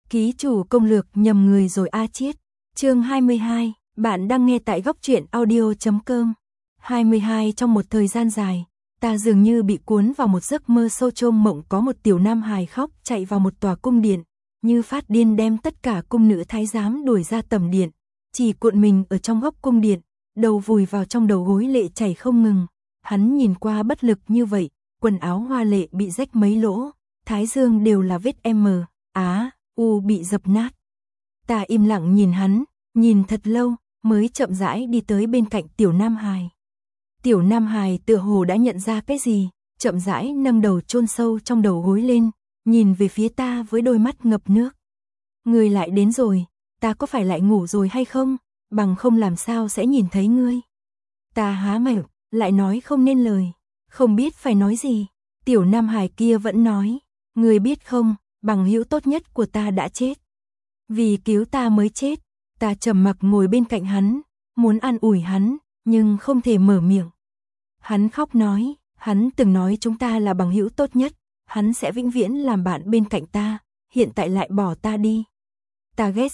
Ký chủ công lược nhầm người rồi a chiết. Chương 22, bạn đang nghe tại góc truyện audio.com. 22 Trong một thời gian dài, ta dường như bị cuốn vào một giấc mơ sâu trong mộng có một tiểu nam hài khóc chạy vào một tòa cung điện, như phát điên đem tất cả cung nữ thái giám đuổi ra tầm điện, chỉ cuộn mình ở trong góc cung điện, đầu vùi vào trong đầu gối lệ chảy không ngừng. Hắn nhìn qua bất lực như vậy, quần áo hoa lệ bị rách mấy lỗ, thái dương đều là vết U bị dập nát. Ta im lặng nhìn hắn, nhìn thật lâu, mới chậm rãi đi tới bên cạnh tiểu nam hài. Tiểu nam hài tựa hồ đã nhận ra cái gì, chậm rãi nâng đầu chôn sâu trong đầu gối lên, nhìn về phía ta với đôi mắt ngập nước. Ngươi lại đến rồi, ta có phải lại ngủ rồi hay không, bằng không làm sao sẽ nhìn thấy ngươi. Ta há miệng, lại nói không nên lời, không biết phải nói gì. Tiểu nam hài kia vẫn nói, ngươi biết không, bằng hữu tốt nhất của ta đã chết. Vì cứu ta mới chết. Ta trầm mặc ngồi bên cạnh hắn, muốn an ủi hắn, nhưng không thể mở miệng. Hắn khóc nói, hắn từng nói chúng ta là bằng hữu tốt nhất, hắn sẽ vĩnh viễn làm bạn bên cạnh ta, hiện tại lại bỏ ta đi. Ta ghét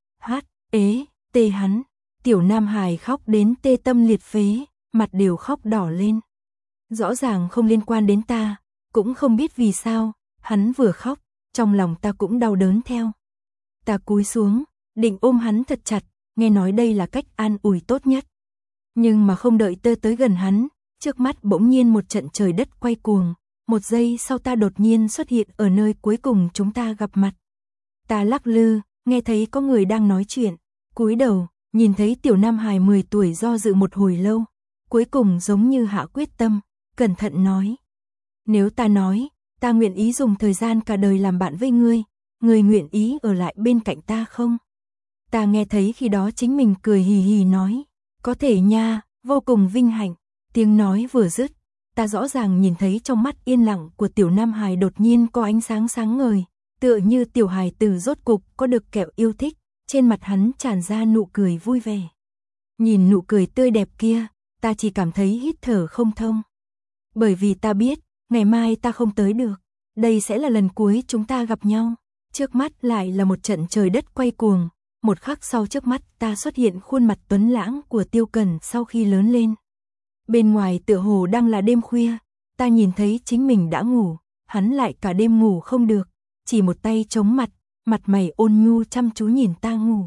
tê hắn. Tiểu nam hài khóc đến tê tâm liệt phế, mặt đều khóc đỏ lên. Rõ ràng không liên quan đến ta, cũng không biết vì sao, hắn vừa khóc, trong lòng ta cũng đau đớn theo. Ta cúi xuống, định ôm hắn thật chặt, nghe nói đây là cách an ủi tốt nhất. Nhưng mà không đợi tới gần hắn, trước mắt bỗng nhiên một trận trời đất quay cuồng, một giây sau ta đột nhiên xuất hiện ở nơi cuối cùng chúng ta gặp mặt. Ta lắc lư, nghe thấy có người đang nói chuyện, cúi đầu, nhìn thấy tiểu nam hài 10 tuổi do dự một hồi lâu, cuối cùng giống như hạ quyết tâm, cẩn thận nói. Nếu ta nói, ta nguyện ý dùng thời gian cả đời làm bạn với ngươi, ngươi nguyện ý ở lại bên cạnh ta không? Ta nghe thấy khi đó chính mình cười hì hì nói, có thể nha, vô cùng vinh hạnh. Tiếng nói vừa dứt, ta rõ ràng nhìn thấy trong mắt yên lặng của tiểu nam hài đột nhiên có ánh sáng sáng ngời, tựa như tiểu hài tử rốt cục có được kẹo yêu thích, trên mặt hắn tràn ra nụ cười vui vẻ. Nhìn nụ cười tươi đẹp kia, ta chỉ cảm thấy hít thở không thông. Bởi vì ta biết, ngày mai ta không tới được, đây sẽ là lần cuối chúng ta gặp nhau. Trước mắt lại là một trận trời đất quay cuồng, một khắc sau trước mắt ta xuất hiện khuôn mặt tuấn lãng của Tiêu Cần sau khi lớn lên. Bên ngoài tựa hồ đang là đêm khuya, ta nhìn thấy chính mình đã ngủ, hắn lại cả đêm ngủ không được, chỉ một tay chống mặt, mặt mày ôn nhu chăm chú nhìn ta ngủ.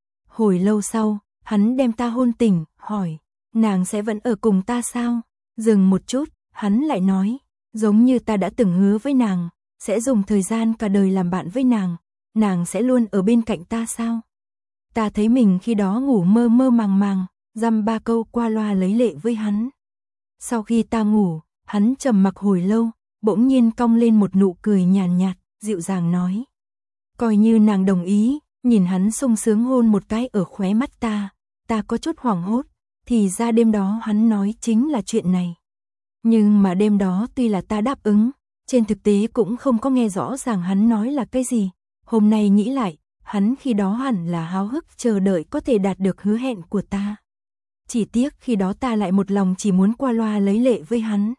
Hồi lâu sau, hắn đem ta hôn tỉnh, hỏi, nàng sẽ vẫn ở cùng ta sao? Dừng một chút, hắn lại nói, giống như ta đã từng hứa với nàng, sẽ dùng thời gian cả đời làm bạn với nàng sẽ luôn ở bên cạnh ta sao? Ta thấy mình khi đó ngủ mơ mơ màng màng, dăm ba câu qua loa lấy lệ với hắn. Sau khi ta ngủ, hắn trầm mặc hồi lâu, bỗng nhiên cong lên một nụ cười nhàn nhạt, dịu dàng nói. Coi như nàng đồng ý, nhìn hắn sung sướng hôn một cái ở khóe mắt ta có chút hoảng hốt, thì ra đêm đó hắn nói chính là chuyện này. Nhưng mà đêm đó tuy là ta đáp ứng, trên thực tế cũng không có nghe rõ ràng hắn nói là cái gì. Hôm nay nghĩ lại, hắn khi đó hẳn là háo hức chờ đợi có thể đạt được hứa hẹn của ta. Chỉ tiếc khi đó ta lại một lòng chỉ muốn qua loa lấy lệ với hắn.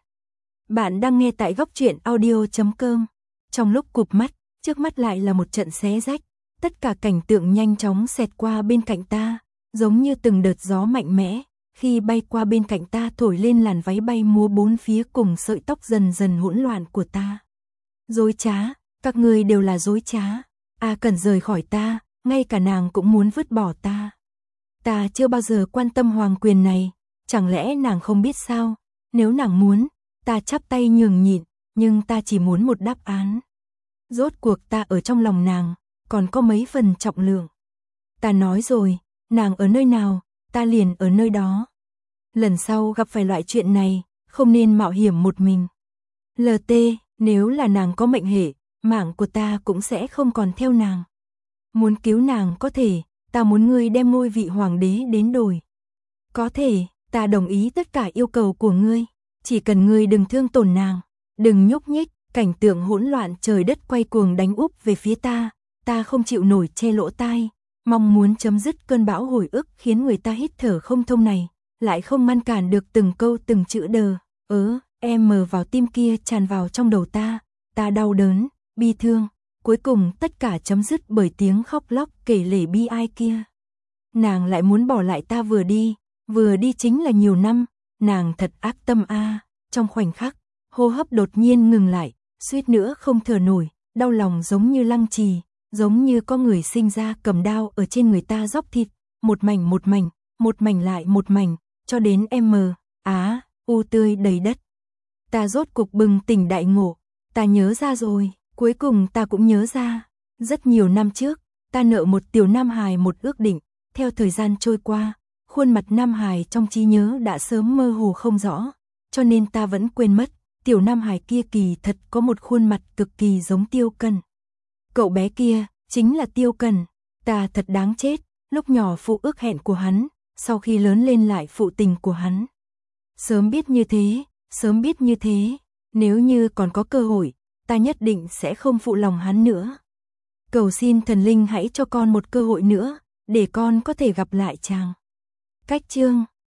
Bạn đang nghe tại góc truyện audio.com. Trong lúc cụp mắt, trước mắt lại là một trận xé rách, tất cả cảnh tượng nhanh chóng xẹt qua bên cạnh ta, giống như từng đợt gió mạnh mẽ, khi bay qua bên cạnh ta thổi lên làn váy bay múa bốn phía cùng sợi tóc dần dần hỗn loạn của ta. Dối trá, các ngươi đều là dối trá. Cần rời khỏi ta, ngay cả nàng cũng muốn vứt bỏ ta. Ta chưa bao giờ quan tâm hoàng quyền này, chẳng lẽ nàng không biết sao? Nếu nàng muốn, ta chắp tay nhường nhịn, nhưng ta chỉ muốn một đáp án. Rốt cuộc ta ở trong lòng nàng, còn có mấy phần trọng lượng. Ta nói rồi, nàng ở nơi nào, ta liền ở nơi đó. Lần sau gặp phải loại chuyện này, không nên mạo hiểm một mình. Nếu là nàng có mệnh hệ, mạng của ta cũng sẽ không còn theo nàng. Muốn cứu nàng có thể, ta muốn ngươi đem ngôi vị hoàng đế đến đổi. Có thể, ta đồng ý tất cả yêu cầu của ngươi, chỉ cần ngươi đừng thương tổn nàng, đừng nhúc nhích. Cảnh tượng hỗn loạn trời đất quay cuồng đánh úp về phía ta không chịu nổi che lỗ tai, mong muốn chấm dứt cơn bão hồi ức khiến người ta hít thở không thông này, lại không ngăn cản được từng câu từng chữ vào tim kia tràn vào trong đầu ta đau đớn, bi thương, cuối cùng tất cả chấm dứt bởi tiếng khóc lóc kể lể bi ai kia. Nàng lại muốn bỏ lại ta vừa đi chính là nhiều năm, nàng thật ác tâm a. Trong khoảnh khắc, hô hấp đột nhiên ngừng lại, suýt nữa không thở nổi, đau lòng giống như lăng trì, giống như có người sinh ra cầm đao ở trên người ta róc thịt, một mảnh lại một mảnh, cho đến u tươi đầy đất. Ta rốt cục bừng tỉnh đại ngộ, ta nhớ ra rồi, cuối cùng ta cũng nhớ ra, rất nhiều năm trước, ta nợ một tiểu nam hài một ước định, theo thời gian trôi qua, khuôn mặt nam hài trong trí nhớ đã sớm mơ hồ không rõ, cho nên ta vẫn quên mất, tiểu nam hài kia kỳ thật có một khuôn mặt cực kỳ giống Tiêu Cần. Cậu bé kia, chính là Tiêu Cần, ta thật đáng chết, lúc nhỏ phụ ước hẹn của hắn, sau khi lớn lên lại phụ tình của hắn. Sớm biết như thế, nếu như còn có cơ hội, ta nhất định sẽ không phụ lòng hắn nữa. Cầu xin thần linh hãy cho con một cơ hội nữa, để con có thể gặp lại chàng. Cách chương